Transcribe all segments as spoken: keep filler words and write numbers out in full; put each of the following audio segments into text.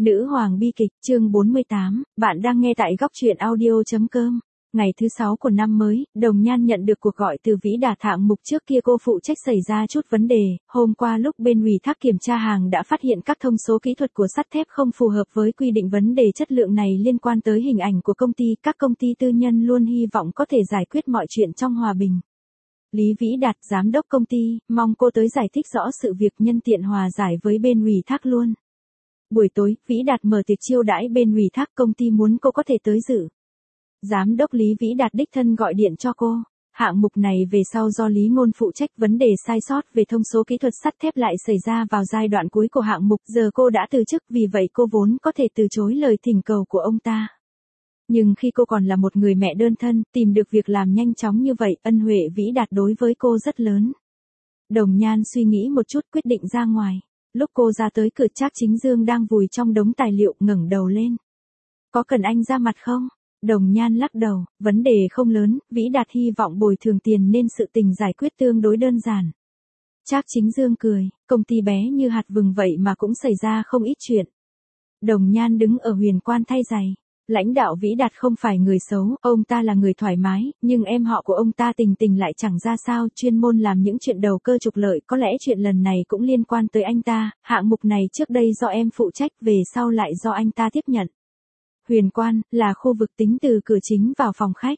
Nữ hoàng bi kịch, chương bốn mươi tám, bạn đang nghe tại góc truyện audio.com. Ngày thứ sáu của năm mới, Đồng Nhan nhận được cuộc gọi từ Vĩ Đạt hạng mục trước kia cô phụ trách xảy ra chút vấn đề. Hôm qua lúc bên ủy thác kiểm tra hàng đã phát hiện các thông số kỹ thuật của sắt thép không phù hợp với quy định. Vấn đề chất lượng này liên quan tới hình ảnh của công ty. Các công ty tư nhân luôn hy vọng có thể giải quyết mọi chuyện trong hòa bình. Lý Vĩ Đạt, giám đốc công ty, mong cô tới giải thích rõ sự việc, nhân tiện hòa giải với bên ủy thác luôn. Buổi tối, Vĩ Đạt mở tiệc chiêu đãi bên ủy thác, công ty muốn cô có thể tới dự. Giám đốc Lý Vĩ Đạt đích thân gọi điện cho cô. Hạng mục này về sau do Lý Ngôn phụ trách, vấn đề sai sót về thông số kỹ thuật sắt thép lại xảy ra vào giai đoạn cuối của hạng mục. Giờ cô đã từ chức, vì vậy cô vốn có thể từ chối lời thỉnh cầu của ông ta. Nhưng khi cô còn là một người mẹ đơn thân, tìm được việc làm nhanh chóng như vậy, ân huệ Vĩ Đạt đối với cô rất lớn. Đồng Nhan suy nghĩ một chút, quyết định ra ngoài. Lúc cô ra tới cửa, Trác Chính Dương đang vùi trong đống tài liệu, ngẩng đầu lên. Có cần anh ra mặt không? Đồng Nhan lắc đầu, vấn đề không lớn, Vĩ Đạt hy vọng bồi thường tiền nên sự tình giải quyết tương đối đơn giản. Trác Chính Dương cười, công ty bé như hạt vừng vậy mà cũng xảy ra không ít chuyện. Đồng Nhan đứng ở huyền quan thay giày. Lãnh đạo Vĩ Đạt không phải người xấu, ông ta là người thoải mái, nhưng em họ của ông ta Tình Tình lại chẳng ra sao, chuyên môn làm những chuyện đầu cơ trục lợi, có lẽ chuyện lần này cũng liên quan tới anh ta. Hạng mục này trước đây do em phụ trách, về sau lại do anh ta tiếp nhận. Huyền quan, là khu vực tính từ cửa chính vào phòng khách.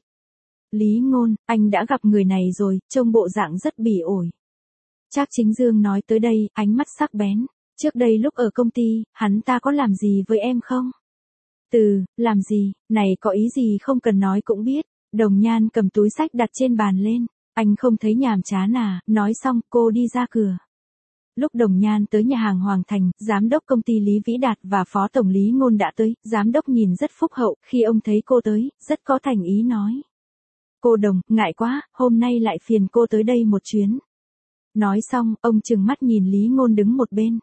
Lý Ngôn, anh đã gặp người này rồi, trông bộ dạng rất bỉ ổi. Trác Chính Dương nói tới đây, ánh mắt sắc bén. Trước đây lúc ở công ty, hắn ta có làm gì với em không? Từ, làm gì, này có ý gì không cần nói cũng biết. Đồng Nhan cầm túi sách đặt trên bàn lên. Anh không thấy nhàm chán à? Nói xong, cô đi ra cửa. Lúc Đồng Nhan tới nhà hàng Hoàng Thành, giám đốc công ty Lý Vĩ Đạt và phó tổng Lý Ngôn đã tới. Giám đốc nhìn rất phúc hậu, khi ông thấy cô tới, rất có thành ý nói. Cô Đồng, ngại quá, hôm nay lại phiền cô tới đây một chuyến. Nói xong, ông trừng mắt nhìn Lý Ngôn đứng một bên.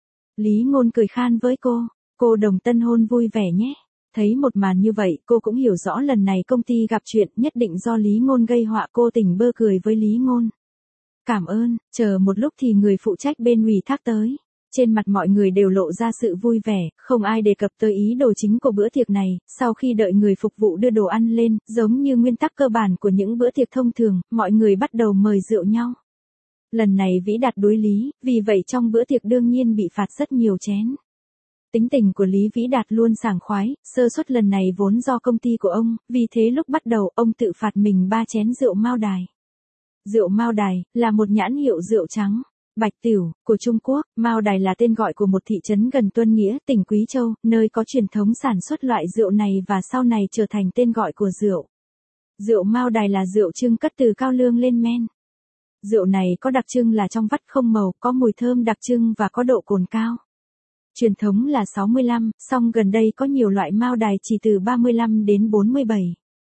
Lý Ngôn cười khan với cô. Cô Đồng tân hôn vui vẻ nhé. Thấy một màn như vậy, cô cũng hiểu rõ lần này công ty gặp chuyện, nhất định do Lý Ngôn gây họa. Cô tỉnh bơ cười với Lý Ngôn. Cảm ơn, chờ một lúc thì người phụ trách bên ủy thác tới. Trên mặt mọi người đều lộ ra sự vui vẻ, không ai đề cập tới ý đồ chính của bữa tiệc này. Sau khi đợi người phục vụ đưa đồ ăn lên, giống như nguyên tắc cơ bản của những bữa tiệc thông thường, mọi người bắt đầu mời rượu nhau. Lần này Vĩ Đạt đối lý, vì vậy trong bữa tiệc đương nhiên bị phạt rất nhiều chén. Tính tình của Lý Vĩ Đạt luôn sảng khoái, sơ suất lần này vốn do công ty của ông, vì thế lúc bắt đầu ông tự phạt mình ba chén rượu Mao Đài. Rượu Mao Đài là một nhãn hiệu rượu trắng, bạch tiểu của Trung Quốc. Mao Đài là tên gọi của một thị trấn gần Tuân Nghĩa, tỉnh Quý Châu, nơi có truyền thống sản xuất loại rượu này và sau này trở thành tên gọi của rượu. Rượu Mao Đài là rượu trưng cất từ cao lương lên men. Rượu này có đặc trưng là trong vắt không màu, có mùi thơm đặc trưng và có độ cồn cao. Truyền thống là sáu mươi lăm, song gần đây có nhiều loại Mao Đài chỉ từ ba mươi lăm đến bốn mươi bảy.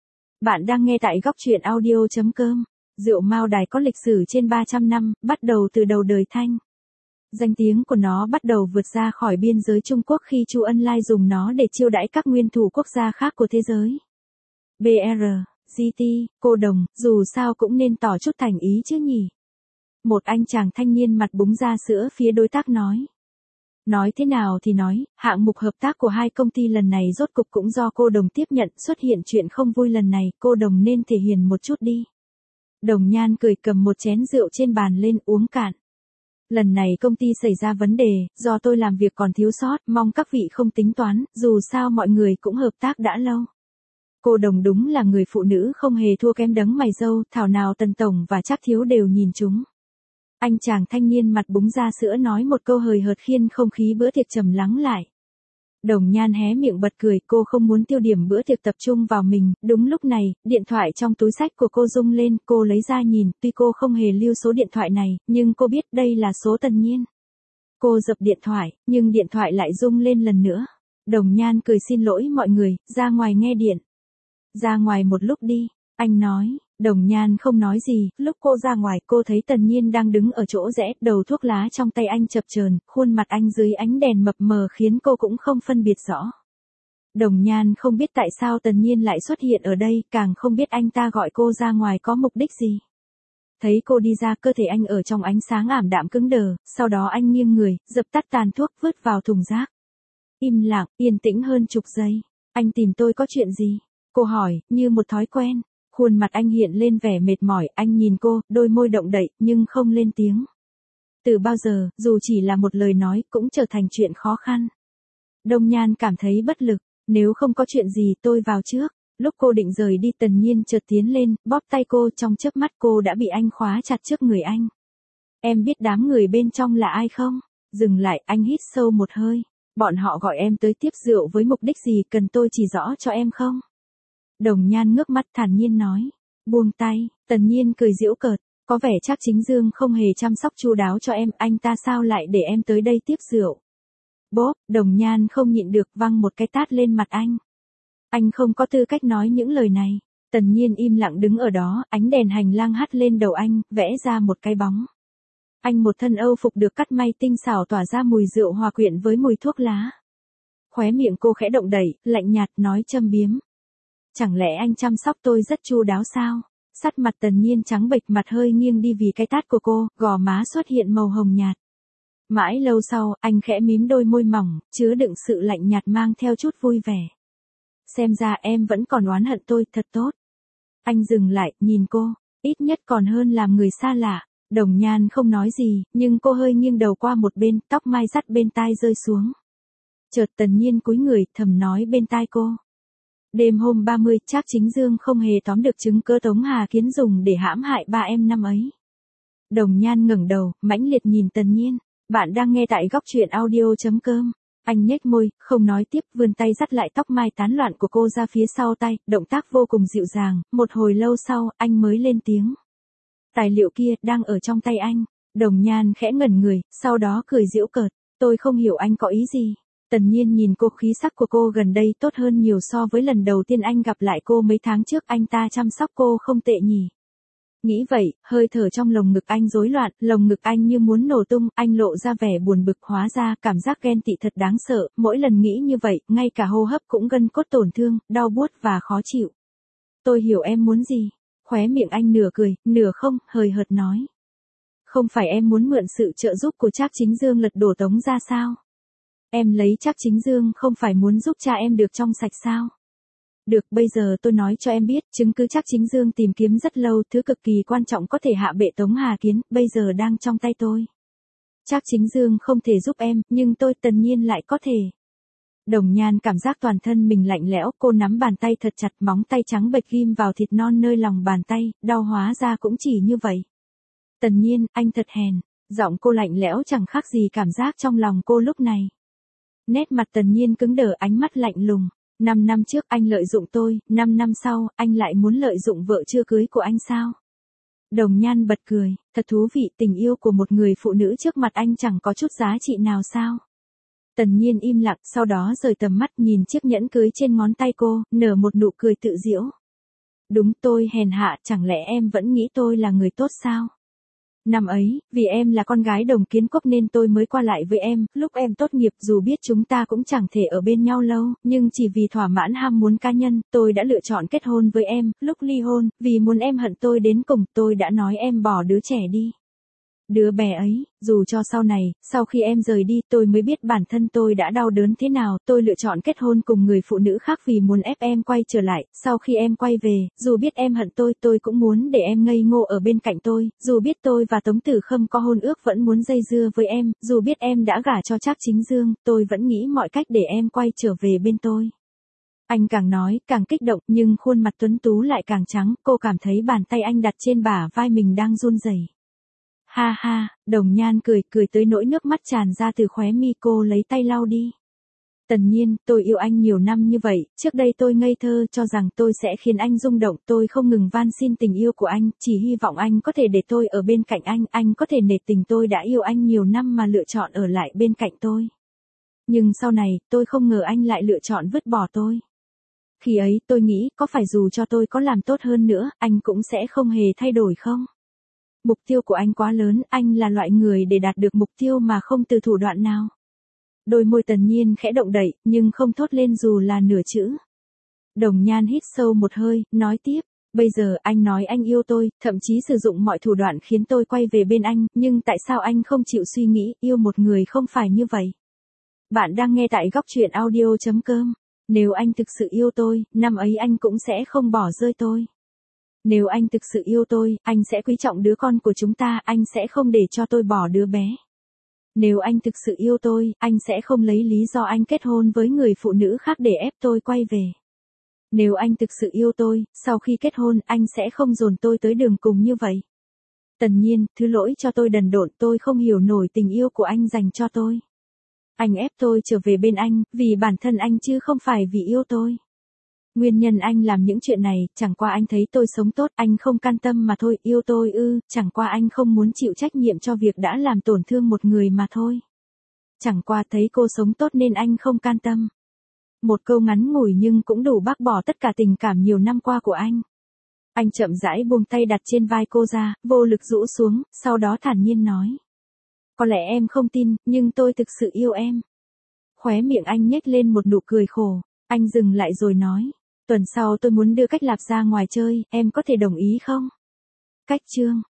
Bạn đang nghe tại góc truyện audio.com. Rượu Mao Đài có lịch sử trên ba trăm năm, bắt đầu từ đầu đời Thanh. Danh tiếng của nó bắt đầu vượt ra khỏi biên giới Trung Quốc khi Chu Ân Lai dùng nó để chiêu đãi các nguyên thủ quốc gia khác của thế giới. bê rờ, giê tê, cô Đồng, dù sao cũng nên tỏ chút thành ý chứ nhỉ? Một anh chàng thanh niên mặt búng ra sữa phía đối tác nói. Nói thế nào thì nói, hạng mục hợp tác của hai công ty lần này rốt cục cũng do cô Đồng tiếp nhận. Xuất hiện chuyện không vui lần này, cô Đồng nên thể hiện một chút đi. Đồng Nhan cười cầm một chén rượu trên bàn lên uống cạn. Lần này công ty xảy ra vấn đề, do tôi làm việc còn thiếu sót, mong các vị không tính toán, dù sao mọi người cũng hợp tác đã lâu. Cô Đồng đúng là người phụ nữ không hề thua kém đấng mày râu, thảo nào Tần Tổng và Trác Thiếu đều nhìn chúng. Anh chàng thanh niên mặt búng ra sữa nói một câu hời hợt khiến không khí bữa tiệc trầm lắng lại. Đồng Nhan hé miệng bật cười, cô không muốn tiêu điểm bữa tiệc tập trung vào mình. Đúng lúc này, điện thoại trong túi xách của cô rung lên, cô lấy ra nhìn, tuy cô không hề lưu số điện thoại này, nhưng cô biết đây là số Tần Nhiên. Cô dập điện thoại, nhưng điện thoại lại rung lên lần nữa. Đồng Nhan cười xin lỗi mọi người, ra ngoài nghe điện. Ra ngoài một lúc đi, anh nói. Đồng Nhan không nói gì, lúc cô ra ngoài cô thấy Tần Nhiên đang đứng ở chỗ rẽ, đầu thuốc lá trong tay anh chập chờn, khuôn mặt anh dưới ánh đèn mập mờ khiến cô cũng không phân biệt rõ. Đồng Nhan không biết tại sao Tần Nhiên lại xuất hiện ở đây, càng không biết anh ta gọi cô ra ngoài có mục đích gì. Thấy cô đi ra, cơ thể anh ở trong ánh sáng ảm đạm cứng đờ, sau đó anh nghiêng người, dập tắt tàn thuốc, vứt vào thùng rác. Im lặng, yên tĩnh hơn chục giây. Anh tìm tôi có chuyện gì? Cô hỏi, như một thói quen. Khuôn mặt anh hiện lên vẻ mệt mỏi, anh nhìn cô, đôi môi động đậy, nhưng không lên tiếng. Từ bao giờ, dù chỉ là một lời nói, cũng trở thành chuyện khó khăn. Đông Nhan cảm thấy bất lực, nếu không có chuyện gì tôi vào trước. Lúc cô định rời đi Tần Nhiên chợt tiến lên, bóp tay cô, trong chớp mắt cô đã bị anh khóa chặt trước người anh. Em biết đám người bên trong là ai không? Dừng lại, anh hít sâu một hơi. Bọn họ gọi em tới tiếp rượu với mục đích gì, cần tôi chỉ rõ cho em không? Đồng Nhan ngước mắt thản nhiên nói. Buông tay, Tần Nhiên cười giễu cợt. Có vẻ chắc Chính Dương không hề chăm sóc chu đáo cho em, anh ta sao lại để em tới đây tiếp rượu? Bốp, Đồng Nhan không nhịn được văng một cái tát lên mặt anh. Anh không có tư cách nói những lời này. Tần Nhiên im lặng đứng ở đó, ánh đèn hành lang hắt lên đầu anh, vẽ ra một cái bóng. Anh một thân Âu phục được cắt may tinh xảo tỏa ra mùi rượu hòa quyện với mùi thuốc lá. Khóe miệng cô khẽ động đẩy, lạnh nhạt nói châm biếm. Chẳng lẽ anh chăm sóc tôi rất chu đáo sao? Sắt mặt Tần Nhiên trắng bệch, mặt hơi nghiêng đi vì cái tát của cô, gò má xuất hiện màu hồng nhạt. Mãi lâu sau, anh khẽ mím đôi môi mỏng, chứa đựng sự lạnh nhạt mang theo chút vui vẻ. Xem ra em vẫn còn oán hận tôi, thật tốt. Anh dừng lại, nhìn cô, ít nhất còn hơn làm người xa lạ. Đồng Nhan không nói gì, nhưng cô hơi nghiêng đầu qua một bên, tóc mai dắt bên tai rơi xuống. Chợt Tần Nhiên cúi người, thầm nói bên tai cô. Đêm hôm ba mươi, Trác Chính Dương không hề tóm được chứng cứ Tống Hà Kiến dùng để hãm hại ba em năm ấy. Đồng Nhan ngẩng đầu, mãnh liệt nhìn Tần Nhiên. Bạn đang nghe tại góc truyện audio chấm com. Anh nhếch môi, không nói tiếp, vươn tay dắt lại tóc mai tán loạn của cô ra phía sau tay, động tác vô cùng dịu dàng. Một hồi lâu sau, anh mới lên tiếng. Tài liệu kia, đang ở trong tay anh. Đồng Nhan khẽ ngẩn người, sau đó cười giễu cợt. Tôi không hiểu anh có ý gì. Tần Nhiên nhìn cô, khí sắc của cô gần đây tốt hơn nhiều so với lần đầu tiên anh gặp lại cô mấy tháng trước, anh ta chăm sóc cô không tệ nhỉ. Nghĩ vậy, hơi thở trong lồng ngực anh rối loạn, lồng ngực anh như muốn nổ tung, anh lộ ra vẻ buồn bực, hóa ra cảm giác ghen tị thật đáng sợ, mỗi lần nghĩ như vậy, ngay cả hô hấp cũng gân cốt tổn thương, đau buốt và khó chịu. Tôi hiểu em muốn gì. Khóe miệng anh nửa cười, nửa không, hời hợt nói. Không phải em muốn mượn sự trợ giúp của Trác Chính Dương lật đổ Tống ra sao? Em lấy Trác Chính Dương không phải muốn giúp cha em được trong sạch sao? Được, bây giờ tôi nói cho em biết, chứng cứ Trác Chính Dương tìm kiếm rất lâu, thứ cực kỳ quan trọng có thể hạ bệ Tống Hà Kiến, bây giờ đang trong tay tôi. Trác Chính Dương không thể giúp em, nhưng tôi Tần Nhiên lại có thể. Đồng Nhan cảm giác toàn thân mình lạnh lẽo, cô nắm bàn tay thật chặt, móng tay trắng bệch ghim vào thịt non nơi lòng bàn tay, đau hóa ra cũng chỉ như vậy. Tần Nhiên, anh thật hèn. Giọng cô lạnh lẽo chẳng khác gì cảm giác trong lòng cô lúc này. Nét mặt Tần Nhiên cứng đờ, ánh mắt lạnh lùng. Năm năm trước anh lợi dụng tôi, năm năm sau, anh lại muốn lợi dụng vợ chưa cưới của anh sao? Đồng Nhan bật cười, thật thú vị, tình yêu của một người phụ nữ trước mặt anh chẳng có chút giá trị nào sao? Tần Nhiên im lặng, sau đó rời tầm mắt nhìn chiếc nhẫn cưới trên ngón tay cô, nở một nụ cười tự giễu. Đúng, tôi hèn hạ, chẳng lẽ em vẫn nghĩ tôi là người tốt sao? Năm ấy, vì em là con gái Đồng Kiến Quốc nên tôi mới qua lại với em, lúc em tốt nghiệp, dù biết chúng ta cũng chẳng thể ở bên nhau lâu, nhưng chỉ vì thỏa mãn ham muốn cá nhân, tôi đã lựa chọn kết hôn với em, lúc ly hôn, vì muốn em hận tôi đến cùng, tôi đã nói em bỏ đứa trẻ đi. Đứa bé ấy, dù cho sau này, sau khi em rời đi, tôi mới biết bản thân tôi đã đau đớn thế nào, tôi lựa chọn kết hôn cùng người phụ nữ khác vì muốn ép em quay trở lại, sau khi em quay về, dù biết em hận tôi, tôi cũng muốn để em ngây ngô ở bên cạnh tôi, dù biết tôi và Tống Tử Khâm có hôn ước vẫn muốn dây dưa với em, dù biết em đã gả cho Trác Chính Dương, tôi vẫn nghĩ mọi cách để em quay trở về bên tôi. Anh càng nói, càng kích động, nhưng khuôn mặt tuấn tú lại càng trắng, cô cảm thấy bàn tay anh đặt trên bả vai mình đang run rẩy. Ha ha, Đồng Nhan cười, cười tới nỗi nước mắt tràn ra từ khóe mi, cô lấy tay lau đi. Tần Nhiên, tôi yêu anh nhiều năm như vậy, trước đây tôi ngây thơ cho rằng tôi sẽ khiến anh rung động, tôi không ngừng van xin tình yêu của anh, chỉ hy vọng anh có thể để tôi ở bên cạnh anh, anh có thể nể tình tôi đã yêu anh nhiều năm mà lựa chọn ở lại bên cạnh tôi. Nhưng sau này, tôi không ngờ anh lại lựa chọn vứt bỏ tôi. Khi ấy, tôi nghĩ, có phải dù cho tôi có làm tốt hơn nữa, anh cũng sẽ không hề thay đổi không? Mục tiêu của anh quá lớn, anh là loại người để đạt được mục tiêu mà không từ thủ đoạn nào. Đôi môi Tần Nhiên khẽ động đậy, nhưng không thốt lên dù là nửa chữ. Đồng Nhan hít sâu một hơi, nói tiếp, bây giờ anh nói anh yêu tôi, thậm chí sử dụng mọi thủ đoạn khiến tôi quay về bên anh, nhưng tại sao anh không chịu suy nghĩ, yêu một người không phải như vậy? Bạn đang nghe tại góc truyện audio chấm com. Nếu anh thực sự yêu tôi, năm ấy anh cũng sẽ không bỏ rơi tôi. Nếu anh thực sự yêu tôi, anh sẽ quý trọng đứa con của chúng ta, anh sẽ không để cho tôi bỏ đứa bé. Nếu anh thực sự yêu tôi, anh sẽ không lấy lý do anh kết hôn với người phụ nữ khác để ép tôi quay về. Nếu anh thực sự yêu tôi, sau khi kết hôn, anh sẽ không dồn tôi tới đường cùng như vậy. Tần Nhiên, thứ lỗi cho tôi đần độn, tôi không hiểu nổi tình yêu của anh dành cho tôi. Anh ép tôi trở về bên anh, vì bản thân anh chứ không phải vì yêu tôi. Nguyên nhân anh làm những chuyện này, chẳng qua anh thấy tôi sống tốt, anh không can tâm mà thôi, yêu tôi ư, chẳng qua anh không muốn chịu trách nhiệm cho việc đã làm tổn thương một người mà thôi. Chẳng qua thấy cô sống tốt nên anh không can tâm. Một câu ngắn ngủi nhưng cũng đủ bác bỏ tất cả tình cảm nhiều năm qua của anh. Anh chậm rãi buông tay đặt trên vai cô ra, vô lực rũ xuống, sau đó thản nhiên nói. Có lẽ em không tin, nhưng tôi thực sự yêu em. Khóe miệng anh nhếch lên một nụ cười khổ, anh dừng lại rồi nói. Tuần sau tôi muốn đưa Cách Lạp ra ngoài chơi, em có thể đồng ý không? Cách Trương,